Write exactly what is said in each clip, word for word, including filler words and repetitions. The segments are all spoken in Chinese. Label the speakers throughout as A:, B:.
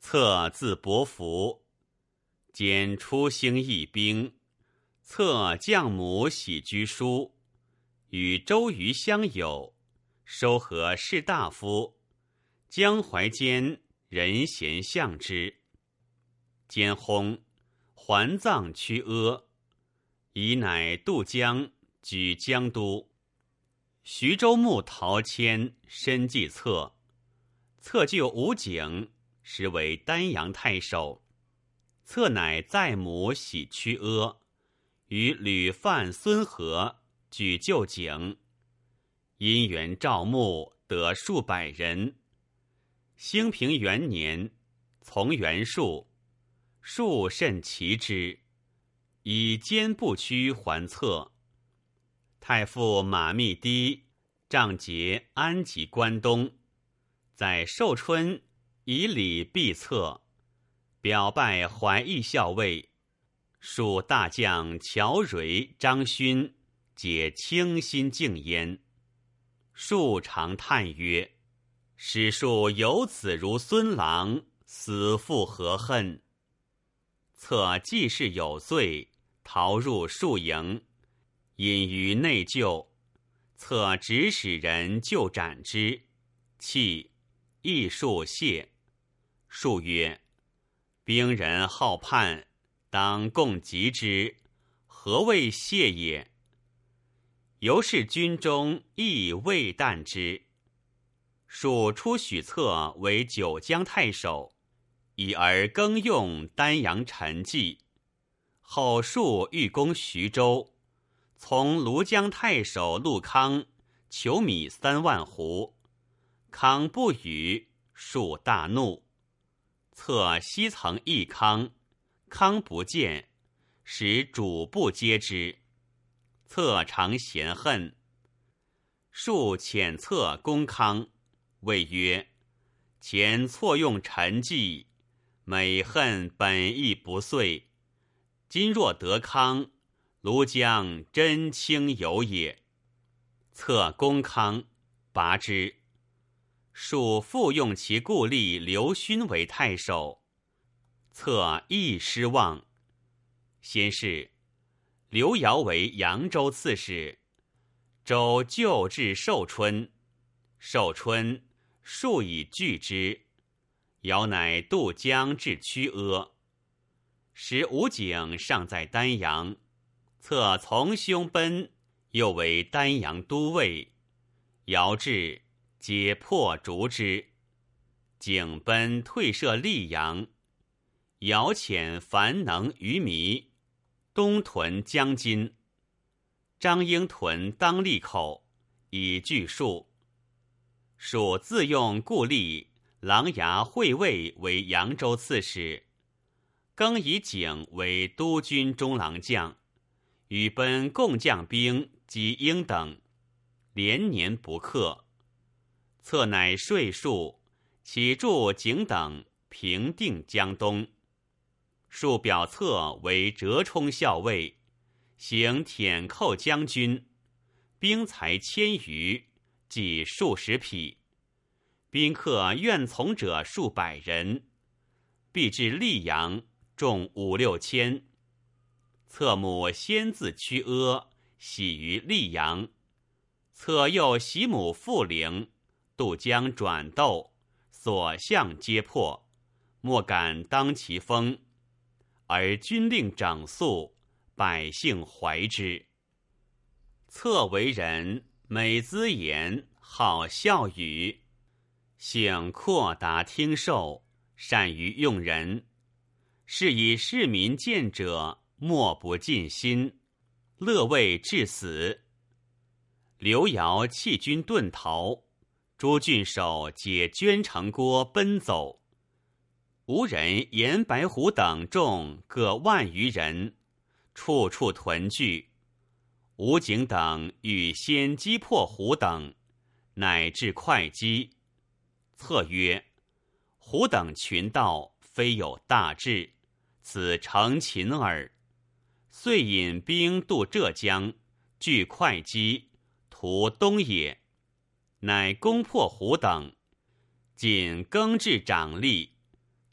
A: 策字伯符，兼出兴义兵。策将母喜居书，与周瑜相友，收合士大夫。江淮间人贤相之。兼薨，还葬曲阿，以乃渡江，举江都。徐州牧陶谦深记策，策就吴景，实为丹阳太守。策乃载母喜曲阿，与吕范孙和举旧景。因缘召募，得数百人。兴平元年，从袁术，术甚奇之，以坚不屈还策。太傅马密低仗节安吉关东，在寿春以礼毕策，表拜怀义校尉。数大将乔蕤、张勋皆倾心敬焉。数常叹曰：使数有子如孙郎，死复何恨？策既是有罪，逃入数营，隐于内疚。策指使人就斩之，弃，亦数谢。数曰：兵人好叛，当共击之，何谓谢也？由是军中亦未惮之。数出许策为九江太守，以而更用丹阳陈纪。后数欲攻徐州，从庐江太守陆康求米三万斛，康不与，数大怒。策西曾议康，康不见，使主簿接之。策常嫌恨，数遣策攻康，谓曰：前错用陈纪，每恨本意不遂。今若得康，庐江真卿有也。策攻康，拔之。数复用其故吏刘勋为太守，策亦失望。先是，刘繇为扬州刺史，州旧至寿春。寿春，数以拒之，繇乃渡江至曲阿。时吴景尚在丹阳，策从兄奔，又为丹阳都尉。繇至，皆破逐之。景奔退射溧阳，繇遣樊能于糜东屯江津。张英屯当利口，以拒数。数自用故吏琅琊会尉为扬州刺史，更以景为督军中郎将，与奔共将兵击英等，连年不克。策乃说数，起助景等平定江东。数表策为折冲校尉，行舔寇将军，兵财千余，计数十匹，宾客愿从者数百人。必至溧阳，众五六千。策母先自曲阿，徙于溧阳。策又袭母富陵，渡江转斗，所向皆破，莫敢当其锋。而军令整肃，百姓怀之。策为人美姿言，好笑语，性阔达听受，善于用人。是以市民见者，莫不尽心，乐为至死。刘繇弃军遁逃，诸郡守皆捐城郭奔走。吴人严白虎等众各万余人，处处屯聚。吴景等欲先击破虎等，乃至会稽。策曰：虎等群盗，非有大志，此成擒耳。遂引兵渡浙江，据会稽，图东野，乃攻破虎等，仅更置长吏。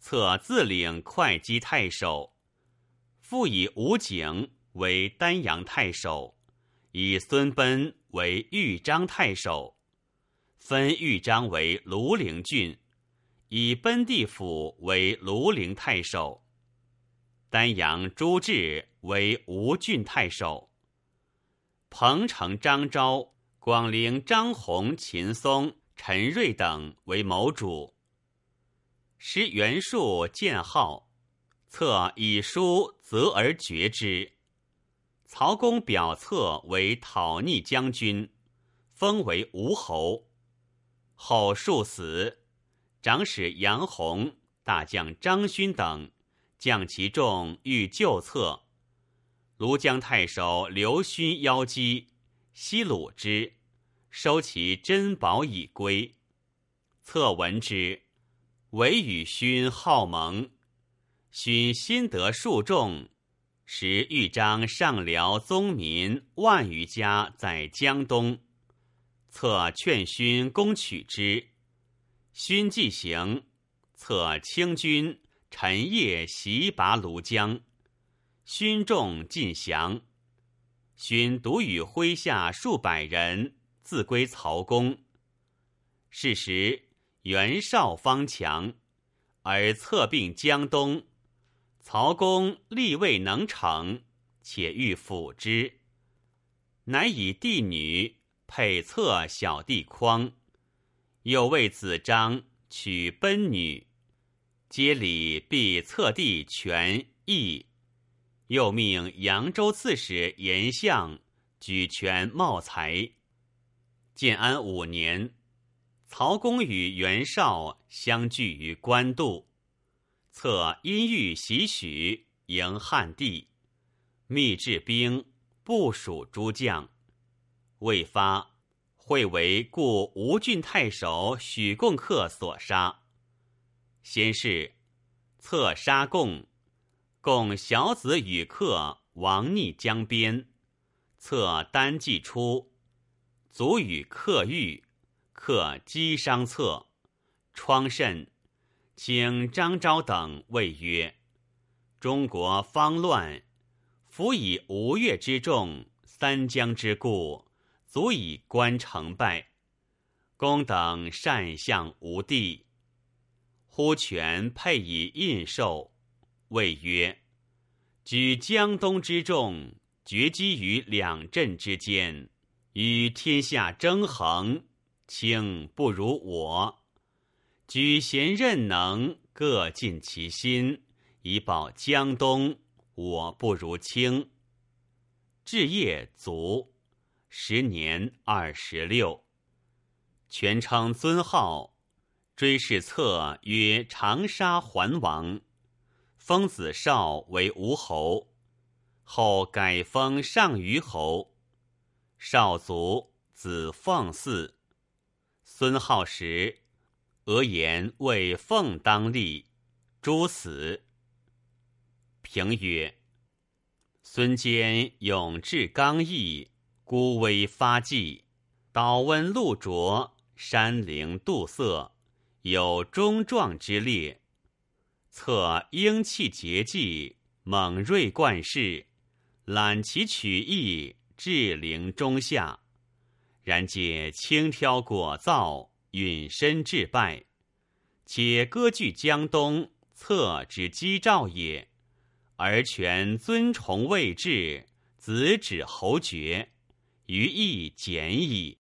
A: 策自领会稽太守，复以吴景为丹阳太守，以孙贲为豫章太守，分豫章为庐陵郡，以奔地府为庐陵太守，丹阳朱志为吴郡太守，彭城张昭、广陵张弘、秦松、陈瑞等为谋主。时袁术见号，策以书责而决之。曹公表策为讨逆将军，封为吴侯。后术死，长史杨弘、大将张勋等将其众欲救策。庐江太守刘勋邀击，西虏之，收其珍宝以归。策闻之，唯与勋好盟。勋心得数众，时豫章上辽宗民万余家在江东。策劝勋攻取之，勋既行，策清军陈夜袭拔庐江，勋众尽降。勋独与麾下数百人自归曹公。是时袁绍方强，而策并江东，曹公力未能成，且欲辅之，乃以弟女配策小弟匡，又为子张娶奔女，接礼必策弟权义，又命扬州刺史严相举权茂才。建安五年，曹公与袁绍相聚于官渡，策因欲袭许，迎汉帝，密制兵，部署诸将。未发，会为故吴郡太守许贡客所杀。先是，策杀贡，贡小子与客亡逆江边，策单骑出，卒与客遇，客击伤策，疮甚，请张昭等谓曰：中国方乱，夫以吴越之众，三江之固，足以观成败。公等善向吴地，忽权配以印绶，谓曰：举江东之众，决击于两镇之间，与天下争衡，卿不如我。举贤任能，各尽其心，以保江东，我不如卿。至业卒，时年二十六。权称尊号，追谥策曰长沙桓王，封子少为吴侯，后改封上虞侯。少卒，子奉嗣。孙浩时，俄言为奉当立，诛死。评曰：孙坚勇志刚毅，孤威发迹，岛温陆浊，山陵杜塞，有忠壮之烈。策英气节济，猛锐冠世，揽其取义，至陵中下。然借轻佻果造，允身致败，且割据江东，策之机兆也。而权尊崇位至，子指侯爵，于义简矣。